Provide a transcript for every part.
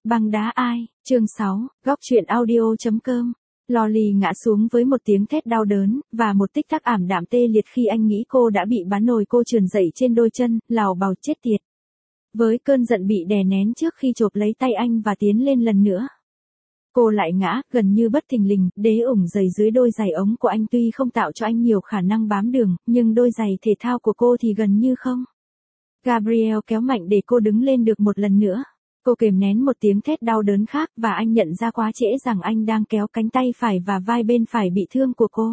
Băng đá ai, chương 6, góc truyện audio.com. Lolly ngã xuống với một tiếng thét đau đớn, và một tích tắc ảm đạm tê liệt khi anh nghĩ cô đã bị bắn nồi. Cô trườn dậy trên đôi chân, lảo bào chết tiệt. Với cơn giận bị đè nén trước khi chộp lấy tay anh và tiến lên lần nữa. Cô lại ngã, gần như bất thình lình, đế ủng giày dưới đôi giày ống của anh tuy không tạo cho anh nhiều khả năng bám đường, nhưng đôi giày thể thao của cô thì gần như không. Gabriel kéo mạnh để cô đứng lên được một lần nữa. Cô kìm nén một tiếng thét đau đớn khác và anh nhận ra quá trễ rằng anh đang kéo cánh tay phải và vai bên phải bị thương của cô.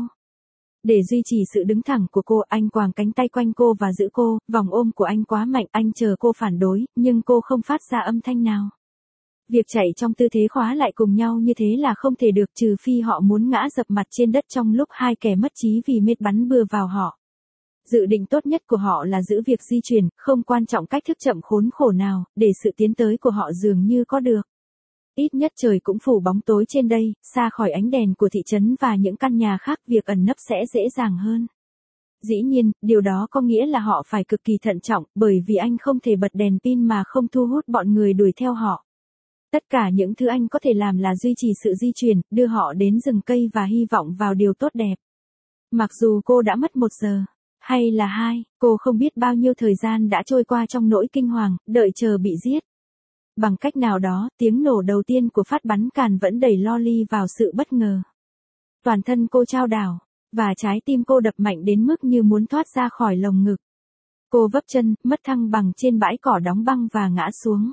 Để duy trì sự đứng thẳng của cô, anh quàng cánh tay quanh cô và giữ cô, vòng ôm của anh quá mạnh, anh chờ cô phản đối, nhưng cô không phát ra âm thanh nào. Việc chạy trong tư thế khóa lại cùng nhau như thế là không thể được, trừ phi họ muốn ngã dập mặt trên đất trong lúc hai kẻ mất trí vì mệt bắn bừa vào họ. Dự định tốt nhất của họ là giữ việc di chuyển, không quan trọng cách thức chậm khốn khổ nào, để sự tiến tới của họ dường như có được. Ít nhất trời cũng phủ bóng tối trên đây, xa khỏi ánh đèn của thị trấn và những căn nhà khác, việc ẩn nấp sẽ dễ dàng hơn. Dĩ nhiên, điều đó có nghĩa là họ phải cực kỳ thận trọng, bởi vì anh không thể bật đèn pin mà không thu hút bọn người đuổi theo họ. Tất cả những thứ anh có thể làm là duy trì sự di chuyển, đưa họ đến rừng cây và hy vọng vào điều tốt đẹp. Mặc dù cô đã mất 1 giờ. Hay là 2, cô không biết bao nhiêu thời gian đã trôi qua trong nỗi kinh hoàng, đợi chờ bị giết. Bằng cách nào đó, tiếng nổ đầu tiên của phát bắn càn vẫn đẩy Lolly vào sự bất ngờ. Toàn thân cô chao đảo, và trái tim cô đập mạnh đến mức như muốn thoát ra khỏi lồng ngực. Cô vấp chân, mất thăng bằng trên bãi cỏ đóng băng và ngã xuống.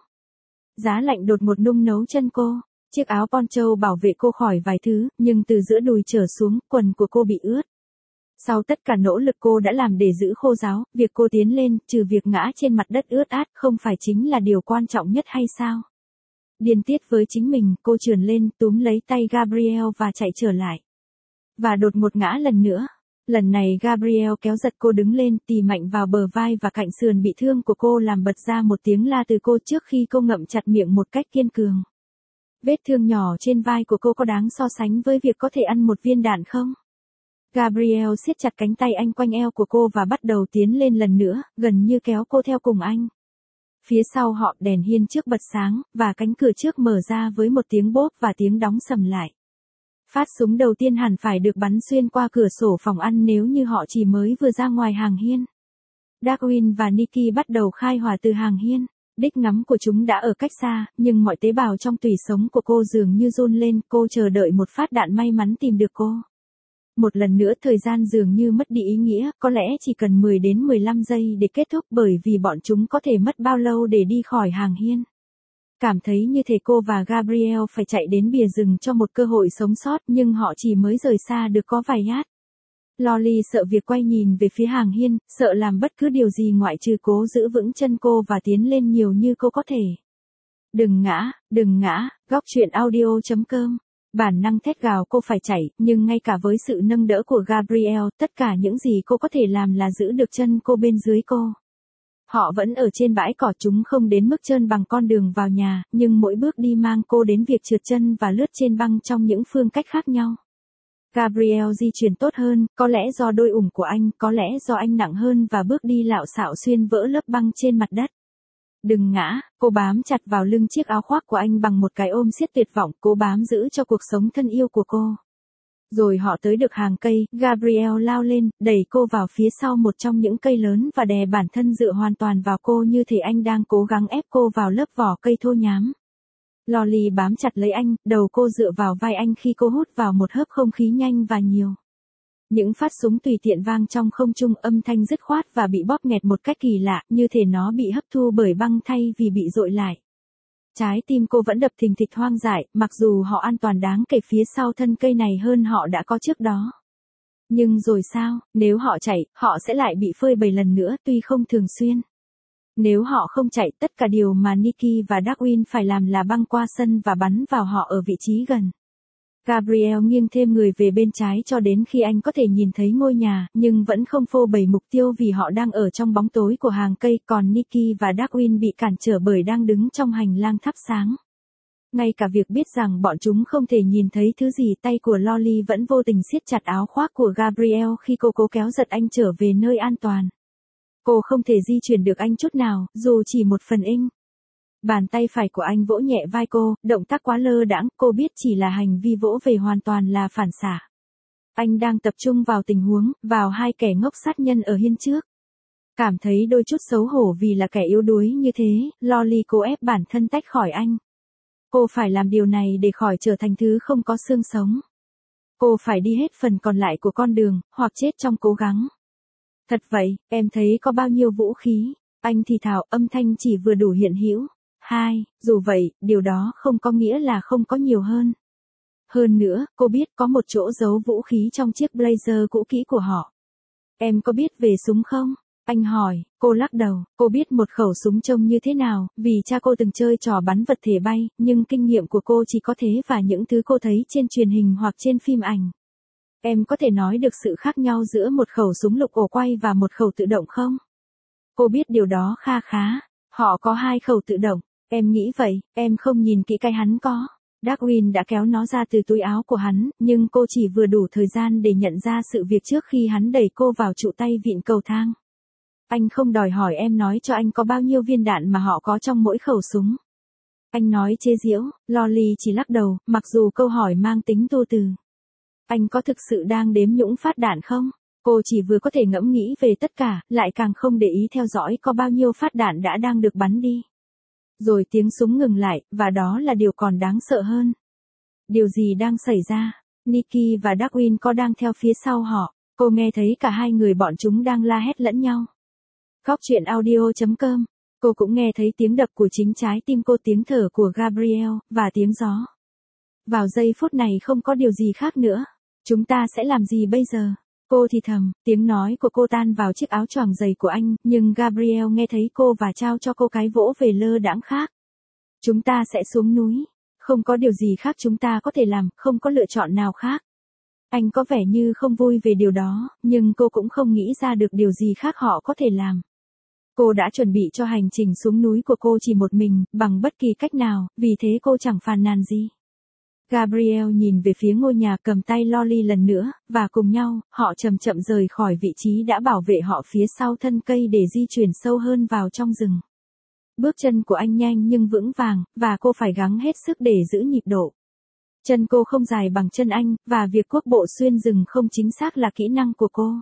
Giá lạnh đột ngột nung nấu chân cô. Chiếc áo poncho bảo vệ cô khỏi vài thứ, nhưng từ giữa đùi trở xuống, quần của cô bị ướt. Sau tất cả nỗ lực cô đã làm để giữ khô ráo, việc cô tiến lên, trừ việc ngã trên mặt đất ướt át, không phải chính là điều quan trọng nhất hay sao? Điên tiết với chính mình, cô trườn lên, túm lấy tay Gabriel và chạy trở lại. Và đột ngột ngã lần nữa. Lần này Gabriel kéo giật cô đứng lên, tì mạnh vào bờ vai và cạnh sườn bị thương của cô, làm bật ra một tiếng la từ cô trước khi cô ngậm chặt miệng một cách kiên cường. Vết thương nhỏ trên vai của cô có đáng so sánh với việc có thể ăn một viên đạn không? Gabriel siết chặt cánh tay anh quanh eo của cô và bắt đầu tiến lên lần nữa, gần như kéo cô theo cùng anh. Phía sau họ, đèn hiên trước bật sáng, và cánh cửa trước mở ra với một tiếng bốp và tiếng đóng sầm lại. Phát súng đầu tiên hẳn phải được bắn xuyên qua cửa sổ phòng ăn nếu như họ chỉ mới vừa ra ngoài hàng hiên. Darwin và Nikki bắt đầu khai hỏa từ hàng hiên. Đích ngắm của chúng đã ở cách xa, nhưng mọi tế bào trong tủy sống của cô dường như run lên, cô chờ đợi một phát đạn may mắn tìm được cô. Một lần nữa thời gian dường như mất đi ý nghĩa, có lẽ chỉ cần 10 đến 15 giây để kết thúc, bởi vì bọn chúng có thể mất bao lâu để đi khỏi hàng hiên. Cảm thấy như thể cô và Gabriel phải chạy đến bìa rừng cho một cơ hội sống sót, nhưng họ chỉ mới rời xa được có vài yard. Lolly sợ việc quay nhìn về phía hàng hiên, sợ làm bất cứ điều gì ngoại trừ cố giữ vững chân cô và tiến lên nhiều như cô có thể. Đừng ngã, góc truyện audio.com. Bản năng thét gào cô phải chạy, nhưng ngay cả với sự nâng đỡ của Gabriel, tất cả những gì cô có thể làm là giữ được chân cô bên dưới cô. Họ vẫn ở trên bãi cỏ, chúng không đến mức trơn bằng con đường vào nhà, nhưng mỗi bước đi mang cô đến việc trượt chân và lướt trên băng trong những phương cách khác nhau. Gabriel di chuyển tốt hơn, có lẽ do đôi ủng của anh, có lẽ do anh nặng hơn và bước đi lạo xạo xuyên vỡ lớp băng trên mặt đất. Đừng ngã, cô bám chặt vào lưng chiếc áo khoác của anh bằng một cái ôm siết tuyệt vọng, cố bám giữ cho cuộc sống thân yêu của cô. Rồi họ tới được hàng cây, Gabriel lao lên, đẩy cô vào phía sau một trong những cây lớn và đè bản thân dựa hoàn toàn vào cô như thể anh đang cố gắng ép cô vào lớp vỏ cây thô nhám. Lolly bám chặt lấy anh, đầu cô dựa vào vai anh khi cô hút vào một hớp không khí nhanh và nhiều. Những phát súng tùy tiện vang trong không trung, âm thanh dứt khoát và bị bóp nghẹt một cách kỳ lạ, như thể nó bị hấp thu bởi băng thay vì bị dội lại. Trái tim cô vẫn đập thình thịch hoang dại, mặc dù họ an toàn đáng kể phía sau thân cây này hơn họ đã có trước đó. Nhưng rồi sao, nếu họ chạy, họ sẽ lại bị phơi bày lần nữa, tuy không thường xuyên. Nếu họ không chạy, tất cả điều mà Nikki và Darwin phải làm là băng qua sân và bắn vào họ ở vị trí gần. Gabriel nghiêng thêm người về bên trái cho đến khi anh có thể nhìn thấy ngôi nhà, nhưng vẫn không phô bày mục tiêu vì họ đang ở trong bóng tối của hàng cây, còn Nikki và Darwin bị cản trở bởi đang đứng trong hành lang thắp sáng. Ngay cả việc biết rằng bọn chúng không thể nhìn thấy thứ gì, tay của Lolly vẫn vô tình siết chặt áo khoác của Gabriel khi cô cố kéo giật anh trở về nơi an toàn. Cô không thể di chuyển được anh chút nào, dù chỉ một phần inch. Bàn tay phải của anh vỗ nhẹ vai cô, động tác quá lơ đãng, cô biết chỉ là hành vi vỗ về hoàn toàn là phản xạ. Anh đang tập trung vào tình huống, vào hai kẻ ngốc sát nhân ở hiên trước. Cảm thấy đôi chút xấu hổ vì là kẻ yếu đuối như thế, Lolly cố ép bản thân tách khỏi anh. Cô phải làm điều này để khỏi trở thành thứ không có xương sống. Cô phải đi hết phần còn lại của con đường, hoặc chết trong cố gắng. Thật vậy, em thấy có bao nhiêu vũ khí? Anh thì thào, âm thanh chỉ vừa đủ hiện hữu. Dù vậy, điều đó không có nghĩa là không có nhiều hơn. Hơn nữa, cô biết có một chỗ giấu vũ khí trong chiếc blazer cũ kỹ của họ. Em có biết về súng không? Anh hỏi, cô lắc đầu, cô biết một khẩu súng trông như thế nào, vì cha cô từng chơi trò bắn vật thể bay, nhưng kinh nghiệm của cô chỉ có thế và những thứ cô thấy trên truyền hình hoặc trên phim ảnh. Em có thể nói được sự khác nhau giữa một khẩu súng lục ổ quay và một khẩu tự động không? Cô biết điều đó kha khá. Họ có hai khẩu tự động. Em nghĩ vậy, em không nhìn kỹ cái hắn có. Darwin đã kéo nó ra từ túi áo của hắn, nhưng cô chỉ vừa đủ thời gian để nhận ra sự việc trước khi hắn đẩy cô vào trụ tay vịn cầu thang. Anh không đòi hỏi em nói cho anh có bao nhiêu viên đạn mà họ có trong mỗi khẩu súng. Anh nói chế giễu, Lolly chỉ lắc đầu, mặc dù câu hỏi mang tính tô từ. Anh có thực sự đang đếm nhũng phát đạn không? Cô chỉ vừa có thể ngẫm nghĩ về tất cả, lại càng không để ý theo dõi có bao nhiêu phát đạn đang được bắn đi. Rồi tiếng súng ngừng lại, và đó là điều còn đáng sợ hơn. Điều gì đang xảy ra? Nikki và Darwin có đang theo phía sau họ. Cô nghe thấy cả hai người bọn chúng đang la hét lẫn nhau. Góc truyện audio.com. Cô cũng nghe thấy tiếng đập của chính trái tim cô, tiếng thở của Gabriel, và tiếng gió. Vào giây phút này không có điều gì khác nữa. Chúng ta sẽ làm gì bây giờ? Cô thì thầm, tiếng nói của cô tan vào chiếc áo choàng dày của anh, nhưng Gabriel nghe thấy cô và trao cho cô cái vỗ về lơ đãng khác. Chúng ta sẽ xuống núi. Không có điều gì khác chúng ta có thể làm, không có lựa chọn nào khác. Anh có vẻ như không vui về điều đó, nhưng cô cũng không nghĩ ra được điều gì khác họ có thể làm. Cô đã chuẩn bị cho hành trình xuống núi của cô chỉ một mình, bằng bất kỳ cách nào, vì thế cô chẳng phàn nàn gì. Gabriel nhìn về phía ngôi nhà, cầm tay Lolly lần nữa, và cùng nhau, họ chậm chậm rời khỏi vị trí đã bảo vệ họ phía sau thân cây để di chuyển sâu hơn vào trong rừng. Bước chân của anh nhanh nhưng vững vàng, và cô phải gắng hết sức để giữ nhịp độ. Chân cô không dài bằng chân anh, và việc cuốc bộ xuyên rừng không chính xác là kỹ năng của cô.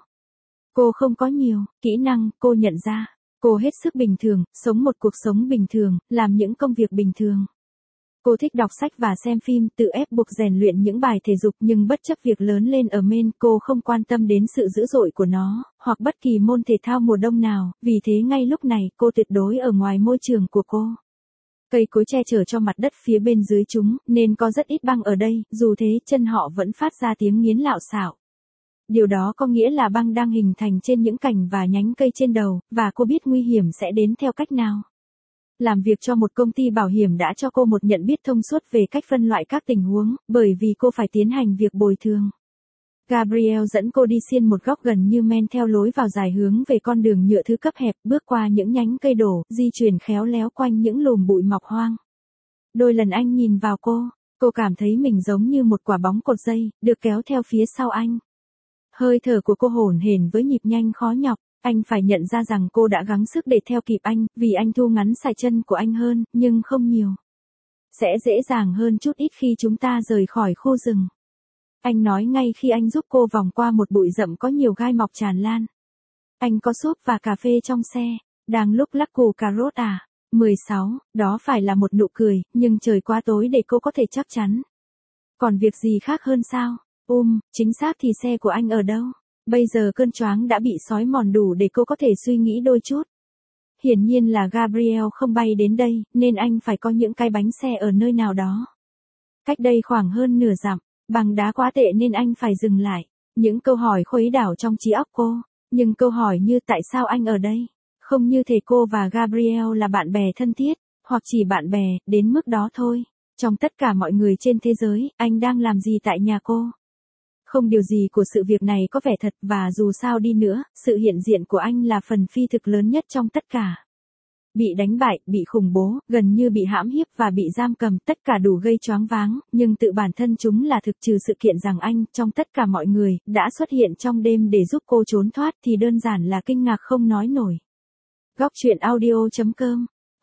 Cô không có nhiều kỹ năng, cô nhận ra. Cô hết sức bình thường, sống một cuộc sống bình thường, làm những công việc bình thường. Cô thích đọc sách và xem phim, tự ép buộc rèn luyện những bài thể dục, nhưng bất chấp việc lớn lên ở Maine, cô không quan tâm đến sự dữ dội của nó, hoặc bất kỳ môn thể thao mùa đông nào, vì thế ngay lúc này, cô tuyệt đối ở ngoài môi trường của cô. Cây cối che chở cho mặt đất phía bên dưới chúng, nên có rất ít băng ở đây, dù thế chân họ vẫn phát ra tiếng nghiến lạo xạo. Điều đó có nghĩa là băng đang hình thành trên những cành và nhánh cây trên đầu, và cô biết nguy hiểm sẽ đến theo cách nào. Làm việc cho một công ty bảo hiểm đã cho cô một nhận biết thông suốt về cách phân loại các tình huống, bởi vì cô phải tiến hành việc bồi thường. Gabriel dẫn cô đi xiên một góc gần như men theo lối vào dài hướng về con đường nhựa thứ cấp hẹp, bước qua những nhánh cây đổ, di chuyển khéo léo quanh những lùm bụi mọc hoang. Đôi lần anh nhìn vào cô cảm thấy mình giống như một quả bóng cột dây, được kéo theo phía sau anh. Hơi thở của cô hổn hển với nhịp nhanh khó nhọc. Anh phải nhận ra rằng cô đã gắng sức để theo kịp anh, vì anh thu ngắn sải chân của anh hơn, nhưng không nhiều. Sẽ dễ dàng hơn chút ít khi chúng ta rời khỏi khu rừng. Anh nói ngay khi anh giúp cô vòng qua một bụi rậm có nhiều gai mọc tràn lan. Anh có súp và cà phê trong xe, đang lúc lắc củ cà rốt à? 16, đó phải là một nụ cười, nhưng trời quá tối để cô có thể chắc chắn. Còn việc gì khác hơn sao? Chính xác thì xe của anh ở đâu? Bây giờ cơn choáng đã bị xói mòn đủ để cô có thể suy nghĩ đôi chút. Hiển nhiên là Gabriel không bay đến đây, nên anh phải có những cái bánh xe ở nơi nào đó. Cách đây khoảng hơn nửa dặm, bằng đá quá tệ nên anh phải dừng lại. Những câu hỏi khuấy đảo trong trí óc cô, nhưng câu hỏi như tại sao anh ở đây? Không như thể cô và Gabriel là bạn bè thân thiết, hoặc chỉ bạn bè, đến mức đó thôi. Trong tất cả mọi người trên thế giới, anh đang làm gì tại nhà cô? Không điều gì của sự việc này có vẻ thật, và dù sao đi nữa, sự hiện diện của anh là phần phi thực lớn nhất trong tất cả. Bị đánh bại, bị khủng bố, gần như bị hãm hiếp và bị giam cầm, tất cả đủ gây choáng váng, nhưng tự bản thân chúng là thực, trừ sự kiện rằng anh, trong tất cả mọi người, đã xuất hiện trong đêm để giúp cô trốn thoát thì đơn giản là kinh ngạc không nói nổi. Góc truyện audio.com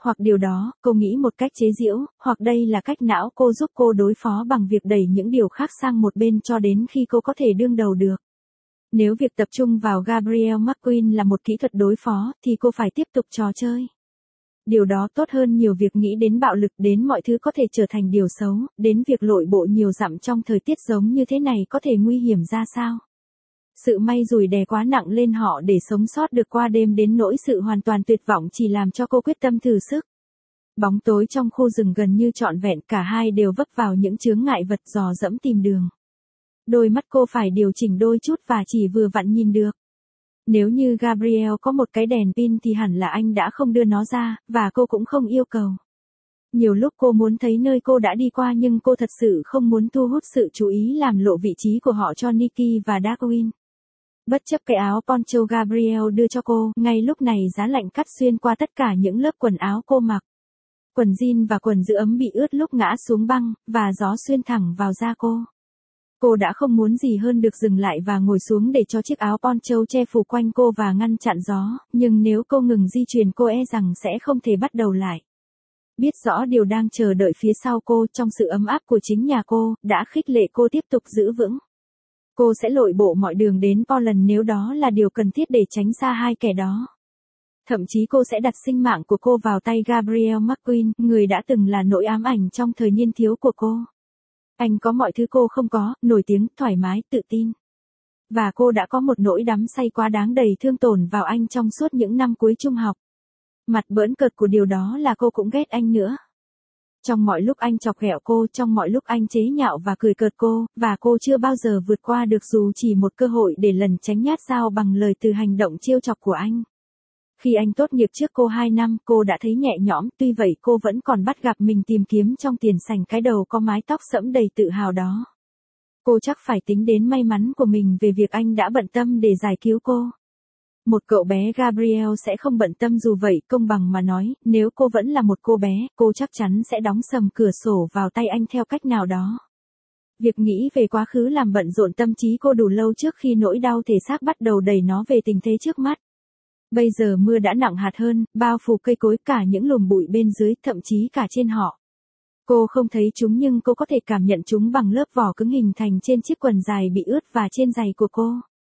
Hoặc điều đó, cô nghĩ một cách chế giễu, hoặc đây là cách não cô giúp cô đối phó bằng việc đẩy những điều khác sang một bên cho đến khi cô có thể đương đầu được. Nếu việc tập trung vào Gabrielle McQueen là một kỹ thuật đối phó, thì cô phải tiếp tục trò chơi. Điều đó tốt hơn nhiều việc nghĩ đến bạo lực, đến mọi thứ có thể trở thành điều xấu, đến việc lội bộ nhiều dặm trong thời tiết giống như thế này có thể nguy hiểm ra sao. Sự may rủi đè quá nặng lên họ để sống sót được qua đêm, đến nỗi sự hoàn toàn tuyệt vọng chỉ làm cho cô quyết tâm thử sức. Bóng tối trong khu rừng gần như trọn vẹn, cả hai đều vấp vào những chướng ngại vật dò dẫm tìm đường. Đôi mắt cô phải điều chỉnh đôi chút và chỉ vừa vặn nhìn được. Nếu như Gabrielle có một cái đèn pin thì hẳn là anh đã không đưa nó ra, và cô cũng không yêu cầu. Nhiều lúc cô muốn thấy nơi cô đã đi qua, nhưng cô thật sự không muốn thu hút sự chú ý làm lộ vị trí của họ cho Nikki và Darwin. Bất chấp cái áo poncho Gabrielle đưa cho cô, ngay lúc này giá lạnh cắt xuyên qua tất cả những lớp quần áo cô mặc. Quần jean và quần giữ ấm bị ướt lúc ngã xuống băng, và gió xuyên thẳng vào da cô. Cô đã không muốn gì hơn được dừng lại và ngồi xuống để cho chiếc áo poncho che phủ quanh cô và ngăn chặn gió, nhưng nếu cô ngừng di chuyển cô e rằng sẽ không thể bắt đầu lại. Biết rõ điều đang chờ đợi phía sau cô trong sự ấm áp của chính nhà cô, đã khích lệ cô tiếp tục giữ vững. Cô sẽ lội bộ mọi đường đến Portland nếu đó là điều cần thiết để tránh xa hai kẻ đó. Thậm chí cô sẽ đặt sinh mạng của cô vào tay Gabrielle McQueen, người đã từng là nỗi ám ảnh trong thời niên thiếu của cô. Anh có mọi thứ cô không có, nổi tiếng, thoải mái, tự tin. Và cô đã có một nỗi đắm say quá đáng đầy thương tổn vào anh trong suốt những năm cuối trung học. Mặt bỡn cợt của điều đó là cô cũng ghét anh nữa. Trong mọi lúc anh chọc ghẹo cô, trong mọi lúc anh chế nhạo và cười cợt cô, và cô chưa bao giờ vượt qua được dù chỉ một cơ hội để lẩn tránh nhát dao bằng lời từ hành động trêu chọc của anh. Khi anh tốt nghiệp trước cô 2 năm, cô đã thấy nhẹ nhõm, tuy vậy cô vẫn còn bắt gặp mình tìm kiếm trong tiền sảnh cái đầu có mái tóc sẫm đầy tự hào đó. Cô chắc phải tính đến may mắn của mình về việc anh đã bận tâm để giải cứu cô. Một cậu bé Gabrielle sẽ không bận tâm dù vậy, công bằng mà nói, nếu cô vẫn là một cô bé, cô chắc chắn sẽ đóng sầm cửa sổ vào tay anh theo cách nào đó. Việc nghĩ về quá khứ làm bận rộn tâm trí cô đủ lâu trước khi nỗi đau thể xác bắt đầu đẩy nó về tình thế trước mắt. Bây giờ mưa đã nặng hạt hơn, bao phủ cây cối, cả những lùm bụi bên dưới, thậm chí cả trên họ. Cô không thấy chúng nhưng cô có thể cảm nhận chúng bằng lớp vỏ cứng hình thành trên chiếc quần dài bị ướt và trên giày của cô.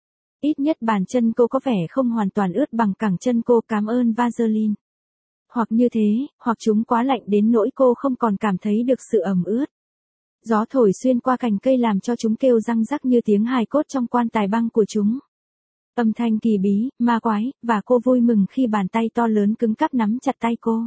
Ít nhất bàn chân cô có vẻ không hoàn toàn ướt bằng cẳng chân cô, cảm ơn Vaseline. Hoặc như thế, hoặc chúng quá lạnh đến nỗi cô không còn cảm thấy được sự ẩm ướt. Gió thổi xuyên qua cành cây làm cho chúng kêu răng rắc như tiếng hài cốt trong quan tài băng của chúng. Âm thanh kỳ bí, ma quái, và cô vui mừng khi bàn tay to lớn cứng cáp nắm chặt tay cô.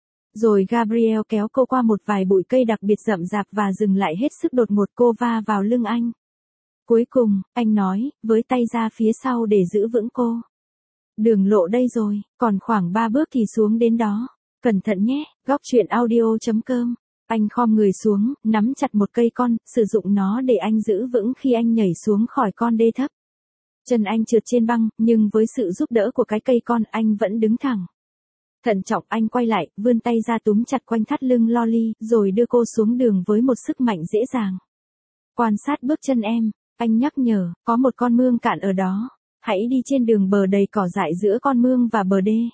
Rồi Gabrielle kéo cô qua một vài bụi cây đặc biệt rậm rạp và dừng lại hết sức đột ngột, cô va vào lưng anh. Cuối cùng, anh nói, với tay ra phía sau để giữ vững cô. Đường lộ đây rồi, còn khoảng 3 bước thì xuống đến đó. Cẩn thận nhé, góc truyện audio.com. Anh khom người xuống, nắm chặt một cây con, sử dụng nó để anh giữ vững khi anh nhảy xuống khỏi con đê thấp. Chân anh trượt trên băng, nhưng với sự giúp đỡ của cái cây con, anh vẫn đứng thẳng. Thận trọng anh quay lại, vươn tay ra túm chặt quanh thắt lưng Lolly, rồi đưa cô xuống đường với một sức mạnh dễ dàng. Quan sát bước chân em, anh nhắc nhở, có một con mương cạn ở đó. Hãy đi trên đường bờ đầy cỏ dại giữa con mương và bờ đê.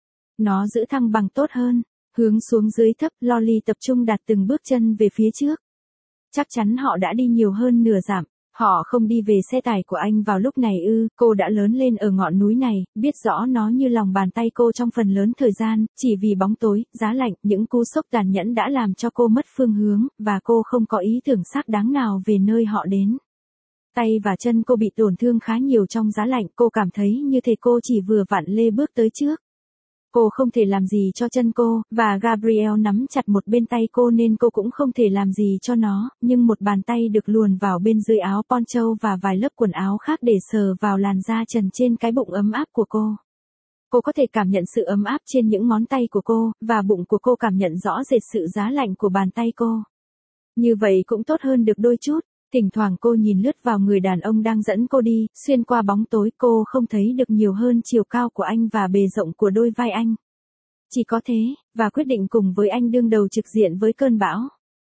Nó giữ thăng bằng tốt hơn. Hướng xuống dưới thấp, Lolly tập trung đặt từng bước chân về phía trước. Chắc chắn họ đã đi nhiều hơn nửa dặm. Họ không đi về xe tải của anh vào lúc này ư? Cô đã lớn lên ở ngọn núi này, biết rõ nó như lòng bàn tay cô trong phần lớn thời gian, chỉ vì bóng tối, giá lạnh, những cú sốc tàn nhẫn đã làm cho cô mất phương hướng, và cô không có ý tưởng xác đáng nào về nơi họ đến. Tay và chân cô bị tổn thương khá nhiều trong giá lạnh, cô cảm thấy như thể cô chỉ vừa vặn lê bước tới trước. Cô không thể làm gì cho chân cô, và Gabrielle nắm chặt một bên tay cô nên cô cũng không thể làm gì cho nó, nhưng một bàn tay được luồn vào bên dưới áo poncho và vài lớp quần áo khác để sờ vào làn da trần trên cái bụng ấm áp của cô. Cô có thể cảm nhận sự ấm áp trên những ngón tay của cô, và bụng của cô cảm nhận rõ rệt sự giá lạnh của bàn tay cô. Như vậy cũng tốt hơn được đôi chút. Thỉnh thoảng cô nhìn lướt vào người đàn ông đang dẫn cô đi, xuyên qua bóng tối cô không thấy được nhiều hơn chiều cao của anh và bề rộng của đôi vai anh. Chỉ có thế, và quyết định cùng với anh đương đầu trực diện với cơn bão.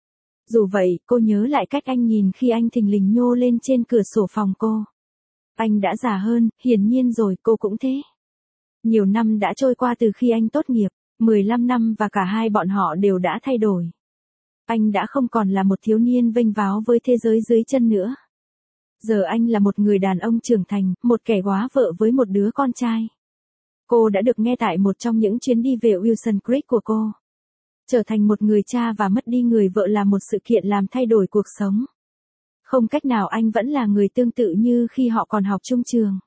Dù vậy, cô nhớ lại cách anh nhìn khi anh thình lình nhô lên trên cửa sổ phòng cô. Anh đã già hơn, hiển nhiên rồi, cô cũng thế. Nhiều năm đã trôi qua từ khi anh tốt nghiệp. 15 năm và cả hai bọn họ đều đã thay đổi. Anh đã không còn là một thiếu niên vênh váo với thế giới dưới chân nữa. Giờ anh là một người đàn ông trưởng thành, một kẻ góa vợ với một đứa con trai. Cô đã được nghe tại một trong những chuyến đi về Wilson Creek của cô. Trở thành một người cha và mất đi người vợ là một sự kiện làm thay đổi cuộc sống. Không cách nào anh vẫn là người tương tự như khi họ còn học chung trường.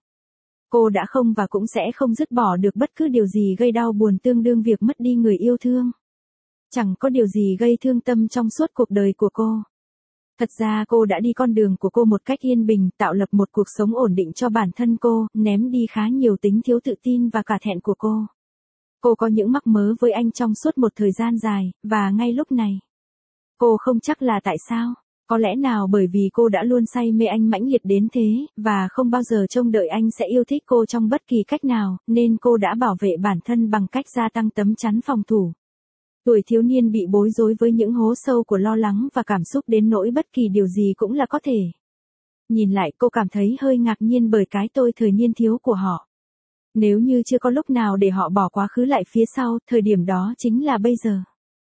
Cô đã không và cũng sẽ không dứt bỏ được bất cứ điều gì gây đau buồn tương đương việc mất đi người yêu thương. Chẳng có điều gì gây thương tâm trong suốt cuộc đời của cô. Thật ra cô đã đi con đường của cô một cách yên bình, tạo lập một cuộc sống ổn định cho bản thân cô, ném đi khá nhiều tính thiếu tự tin và cả thẹn của cô. Cô có những mắc mớ với anh trong suốt một thời gian dài, và ngay lúc này. Cô không chắc là tại sao. Có lẽ nào bởi vì cô đã luôn say mê anh mãnh liệt đến thế, và không bao giờ trông đợi anh sẽ yêu thích cô trong bất kỳ cách nào, nên cô đã bảo vệ bản thân bằng cách gia tăng tấm chắn phòng thủ. Tuổi thiếu niên bị bối rối với những hố sâu của lo lắng và cảm xúc đến nỗi bất kỳ điều gì cũng là có thể. Nhìn lại cô cảm thấy hơi ngạc nhiên bởi cái tôi thời niên thiếu của họ. Nếu như chưa có lúc nào để họ bỏ quá khứ lại phía sau, thời điểm đó chính là bây giờ.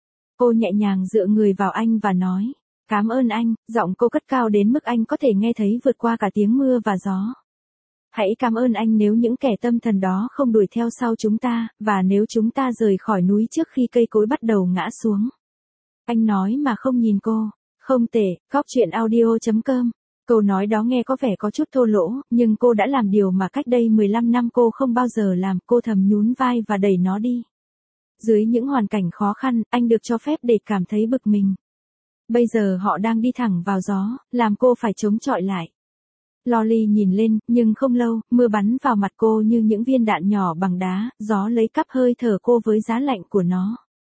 Cô nhẹ nhàng dựa người vào anh và nói, cảm ơn anh, giọng cô cất cao đến mức anh có thể nghe thấy vượt qua cả tiếng mưa và gió. Hãy cảm ơn anh nếu những kẻ tâm thần đó không đuổi theo sau chúng ta, và nếu chúng ta rời khỏi núi trước khi cây cối bắt đầu ngã xuống. Anh nói mà không nhìn cô. Không tệ, gocchuyenaudio.com. Câu nói đó nghe có vẻ có chút thô lỗ, nhưng cô đã làm điều mà cách đây 15 năm cô không bao giờ làm, cô thầm nhún vai và đẩy nó đi. Dưới những hoàn cảnh khó khăn, anh được cho phép để cảm thấy bực mình. Bây giờ họ đang đi thẳng vào gió, làm cô phải chống chọi lại. Lolly nhìn lên, nhưng không lâu, mưa bắn vào mặt cô như những viên đạn nhỏ bằng đá, gió lấy cắp hơi thở cô với giá lạnh của nó.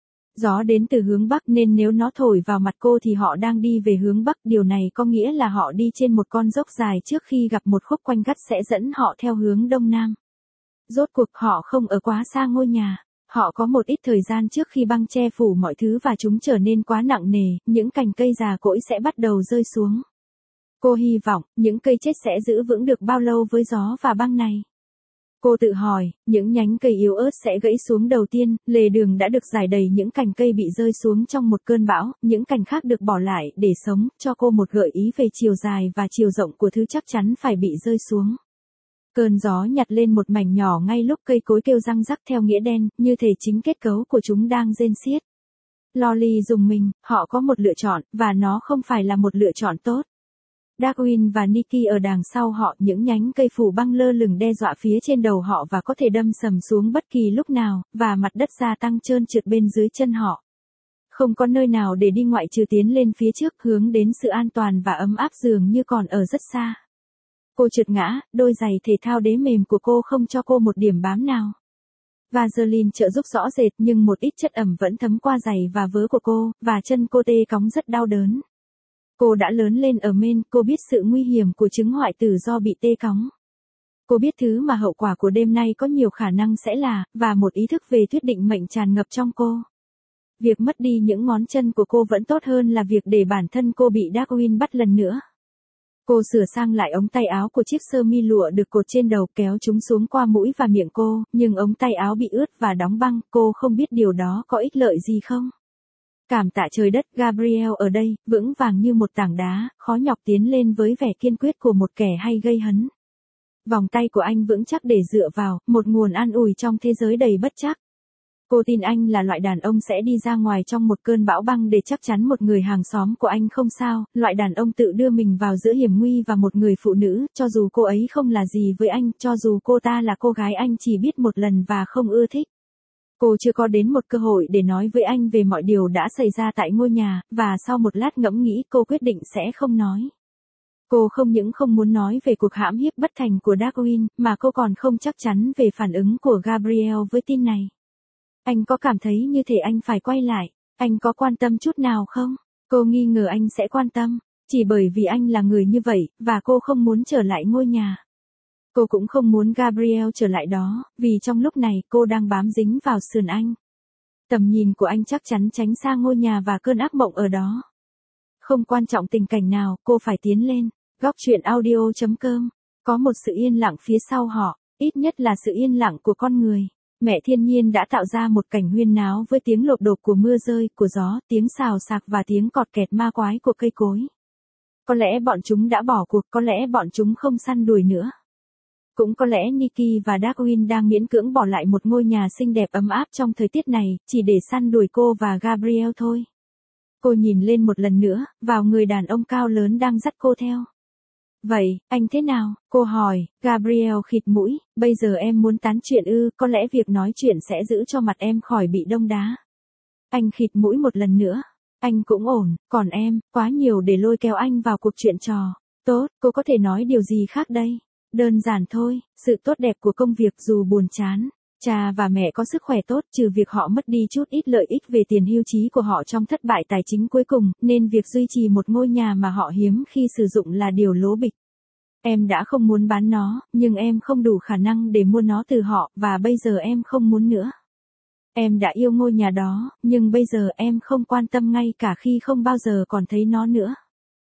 Gió đến từ hướng Bắc nên nếu nó thổi vào mặt cô thì họ đang đi về hướng Bắc, điều này có nghĩa là họ đi trên một con dốc dài trước khi gặp một khúc quanh gắt sẽ dẫn họ theo hướng Đông Nam. Rốt cuộc họ không ở quá xa ngôi nhà. Họ có một ít thời gian trước khi băng che phủ mọi thứ và chúng trở nên quá nặng nề, những cành cây già cỗi sẽ bắt đầu rơi xuống. Cô hy vọng, những cây chết sẽ giữ vững được bao lâu với gió và băng này. Cô tự hỏi, những nhánh cây yếu ớt sẽ gãy xuống đầu tiên, lề đường đã được rải đầy những cành cây bị rơi xuống trong một cơn bão, những cành khác được bỏ lại để sống, cho cô một gợi ý về chiều dài và chiều rộng của thứ chắc chắn phải bị rơi xuống. Cơn gió nhặt lên một mảnh nhỏ ngay lúc cây cối kêu răng rắc theo nghĩa đen, như thể chính kết cấu của chúng đang rên xiết. Lolly rùng mình, họ có một lựa chọn, và nó không phải là một lựa chọn tốt. Darwin và Nikki ở đằng sau họ, những nhánh cây phủ băng lơ lửng đe dọa phía trên đầu họ và có thể đâm sầm xuống bất kỳ lúc nào, và mặt đất gia tăng trơn trượt bên dưới chân họ. Không có nơi nào để đi ngoại trừ tiến lên phía trước, hướng đến sự an toàn và ấm áp dường như còn ở rất xa. Cô trượt ngã, đôi giày thể thao đế mềm của cô không cho cô một điểm bám nào. Vaseline trợ giúp rõ rệt nhưng một ít chất ẩm vẫn thấm qua giày và vớ của cô, và chân cô tê cóng rất đau đớn. Cô đã lớn lên ở Maine, cô biết sự nguy hiểm của chứng hoại tử do bị tê cóng. Cô biết thứ mà hậu quả của đêm nay có nhiều khả năng sẽ là, và một ý thức về thuyết định mệnh tràn ngập trong cô. Việc mất đi những ngón chân của cô vẫn tốt hơn là việc để bản thân cô bị Darwin bắt lần nữa. Cô sửa sang lại ống tay áo của chiếc sơ mi lụa được cột trên đầu, kéo chúng xuống qua mũi và miệng cô, nhưng ống tay áo bị ướt và đóng băng, cô không biết điều đó có ích lợi gì không. Cảm tạ trời đất, Gabriel ở đây, vững vàng như một tảng đá, khó nhọc tiến lên với vẻ kiên quyết của một kẻ hay gây hấn. Vòng tay của anh vững chắc để dựa vào, một nguồn an ủi trong thế giới đầy bất trắc. Cô tin anh là loại đàn ông sẽ đi ra ngoài trong một cơn bão băng để chắc chắn một người hàng xóm của anh không sao, loại đàn ông tự đưa mình vào giữa hiểm nguy và một người phụ nữ, cho dù cô ấy không là gì với anh, cho dù cô ta là cô gái anh chỉ biết một lần và không ưa thích. Cô chưa có đến một cơ hội để nói với anh về mọi điều đã xảy ra tại ngôi nhà, và sau một lát ngẫm nghĩ cô quyết định sẽ không nói. Cô không những không muốn nói về cuộc hãm hiếp bất thành của Darwin, mà cô còn không chắc chắn về phản ứng của Gabriel với tin này. Anh có cảm thấy như thể anh phải quay lại? Anh có quan tâm chút nào không? Cô nghi ngờ anh sẽ quan tâm, chỉ bởi vì anh là người như vậy, và cô không muốn trở lại ngôi nhà. Cô cũng không muốn Gabriel trở lại đó, vì trong lúc này cô đang bám dính vào sườn anh. Tầm nhìn của anh chắc chắn tránh xa ngôi nhà và cơn ác mộng ở đó. Không quan trọng tình cảnh nào, cô phải tiến lên. Gocchuyenaudio.com. Có một sự yên lặng phía sau họ, ít nhất là sự yên lặng của con người. Mẹ thiên nhiên đã tạo ra một cảnh huyên náo với tiếng lộp độp của mưa rơi, của gió, tiếng xào xạc và tiếng cọt kẹt ma quái của cây cối. Có lẽ bọn chúng đã bỏ cuộc, có lẽ bọn chúng không săn đuổi nữa. Cũng có lẽ Nikki và Darwin đang miễn cưỡng bỏ lại một ngôi nhà xinh đẹp ấm áp trong thời tiết này, chỉ để săn đuổi cô và Gabriel thôi. Cô nhìn lên một lần nữa, vào người đàn ông cao lớn đang dắt cô theo. Vậy, anh thế nào? Cô hỏi. Gabriel khịt mũi, bây giờ em muốn tán chuyện ư, có lẽ việc nói chuyện sẽ giữ cho mặt em khỏi bị đông đá. Anh khịt mũi một lần nữa. Anh cũng ổn, còn em, quá nhiều để lôi kéo anh vào cuộc chuyện trò. Tốt, cô có thể nói điều gì khác đây? Đơn giản thôi, sự tốt đẹp của công việc dù buồn chán. Cha và mẹ có sức khỏe tốt, trừ việc họ mất đi chút ít lợi ích về tiền hưu trí của họ trong thất bại tài chính cuối cùng, nên việc duy trì một ngôi nhà mà họ hiếm khi sử dụng là điều lố bịch. Em đã không muốn bán nó, nhưng em không đủ khả năng để mua nó từ họ, và bây giờ em không muốn nữa. Em đã yêu ngôi nhà đó, nhưng bây giờ em không quan tâm ngay cả khi không bao giờ còn thấy nó nữa.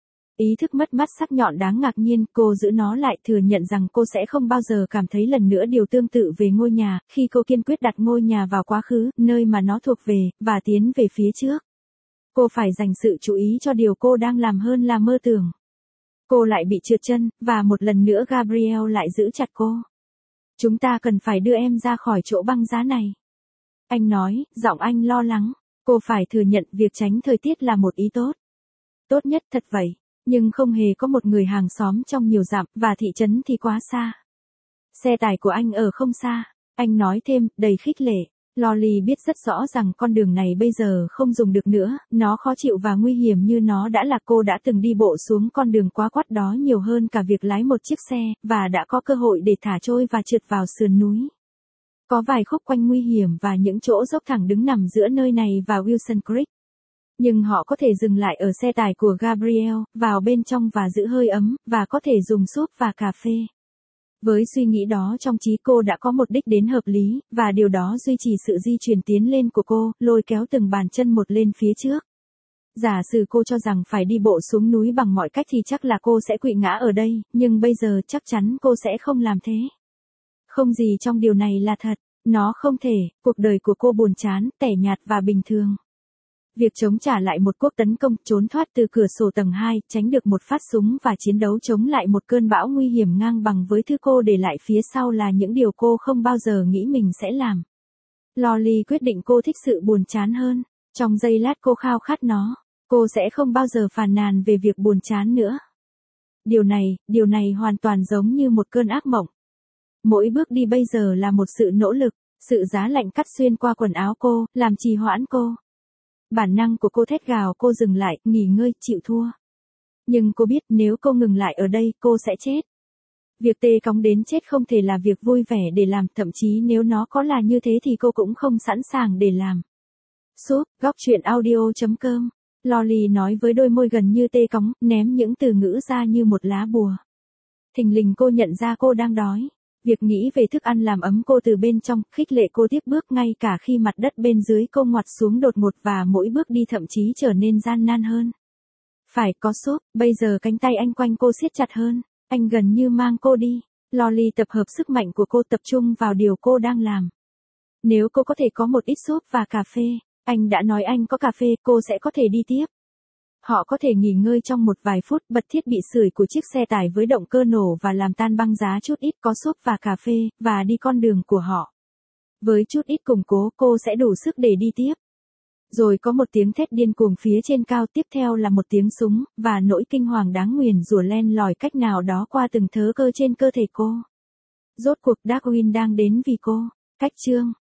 Ý thức mất mát sắc nhọn đáng ngạc nhiên, cô giữ nó lại, thừa nhận rằng cô sẽ không bao giờ cảm thấy lần nữa điều tương tự về ngôi nhà, khi cô kiên quyết đặt ngôi nhà vào quá khứ, nơi mà nó thuộc về, và tiến về phía trước. Cô phải dành sự chú ý cho điều cô đang làm hơn là mơ tưởng. Cô lại bị trượt chân, và một lần nữa Gabriel lại giữ chặt cô. Chúng ta cần phải đưa em ra khỏi chỗ băng giá này. Anh nói, giọng anh lo lắng. Cô phải thừa nhận việc tránh thời tiết là một ý tốt. Tốt nhất thật vậy. Nhưng không hề có một người hàng xóm trong nhiều dặm, và thị trấn thì quá xa. Xe tải của anh ở không xa. Anh nói thêm, đầy khích lệ. Lolly biết rất rõ rằng con đường này bây giờ không dùng được nữa, nó khó chịu và nguy hiểm như nó đã là. Cô đã từng đi bộ xuống con đường quá quắt đó nhiều hơn cả việc lái một chiếc xe, và đã có cơ hội để thả trôi và trượt vào sườn núi. Có vài khúc quanh nguy hiểm và những chỗ dốc thẳng đứng nằm giữa nơi này và Wilson Creek. Nhưng họ có thể dừng lại ở xe tải của Gabriel, vào bên trong và giữ hơi ấm, và có thể dùng súp và cà phê. Với suy nghĩ đó trong trí cô đã có một đích đến hợp lý, và điều đó duy trì sự di chuyển tiến lên của cô, lôi kéo từng bàn chân một lên phía trước. Giả sử cô cho rằng phải đi bộ xuống núi bằng mọi cách thì chắc là cô sẽ quỵ ngã ở đây, nhưng bây giờ chắc chắn cô sẽ không làm thế. Không gì trong điều này là thật, nó không thể, cuộc đời của cô buồn chán, tẻ nhạt và bình thường. Việc chống trả lại một cuộc tấn công, trốn thoát từ cửa sổ tầng 2, tránh được một phát súng và chiến đấu chống lại một cơn bão nguy hiểm ngang bằng với thứ cô để lại phía sau là những điều cô không bao giờ nghĩ mình sẽ làm. Lolly quyết định cô thích sự buồn chán hơn. Trong giây lát cô khao khát nó. Cô sẽ không bao giờ phàn nàn về việc buồn chán nữa. Điều này hoàn toàn giống như một cơn ác mộng. Mỗi bước đi bây giờ là một sự nỗ lực, sự giá lạnh cắt xuyên qua quần áo cô, làm trì hoãn cô. Bản năng của cô thét gào cô dừng lại, nghỉ ngơi, chịu thua. Nhưng cô biết nếu cô ngừng lại ở đây, cô sẽ chết. Việc tê cóng đến chết không thể là việc vui vẻ để làm, thậm chí nếu nó có là như thế thì cô cũng không sẵn sàng để làm. Súp, góc chuyện audio.com. Lolly nói với đôi môi gần như tê cóng, ném những từ ngữ ra như một lá bùa. Thình lình cô nhận ra cô đang đói. Việc nghĩ về thức ăn làm ấm cô từ bên trong, khích lệ cô tiếp bước ngay cả khi mặt đất bên dưới cô ngoặt xuống đột ngột và mỗi bước đi thậm chí trở nên gian nan hơn. Phải có súp, bây giờ cánh tay anh quanh cô siết chặt hơn, anh gần như mang cô đi. Lolly tập hợp sức mạnh của cô tập trung vào điều cô đang làm. Nếu cô có thể có một ít súp và cà phê, anh đã nói anh có cà phê, cô sẽ có thể đi tiếp. Họ có thể nghỉ ngơi trong một vài phút, bật thiết bị sưởi của chiếc xe tải với động cơ nổ và làm tan băng giá chút ít, có súp và cà phê, và đi con đường của họ. Với chút ít củng cố, cô sẽ đủ sức để đi tiếp. Rồi có một tiếng thét điên cuồng phía trên cao, tiếp theo là một tiếng súng, và nỗi kinh hoàng đáng nguyền rủa len lỏi cách nào đó qua từng thớ cơ trên cơ thể cô. Rốt cuộc Darwin đang đến vì cô. Cách chương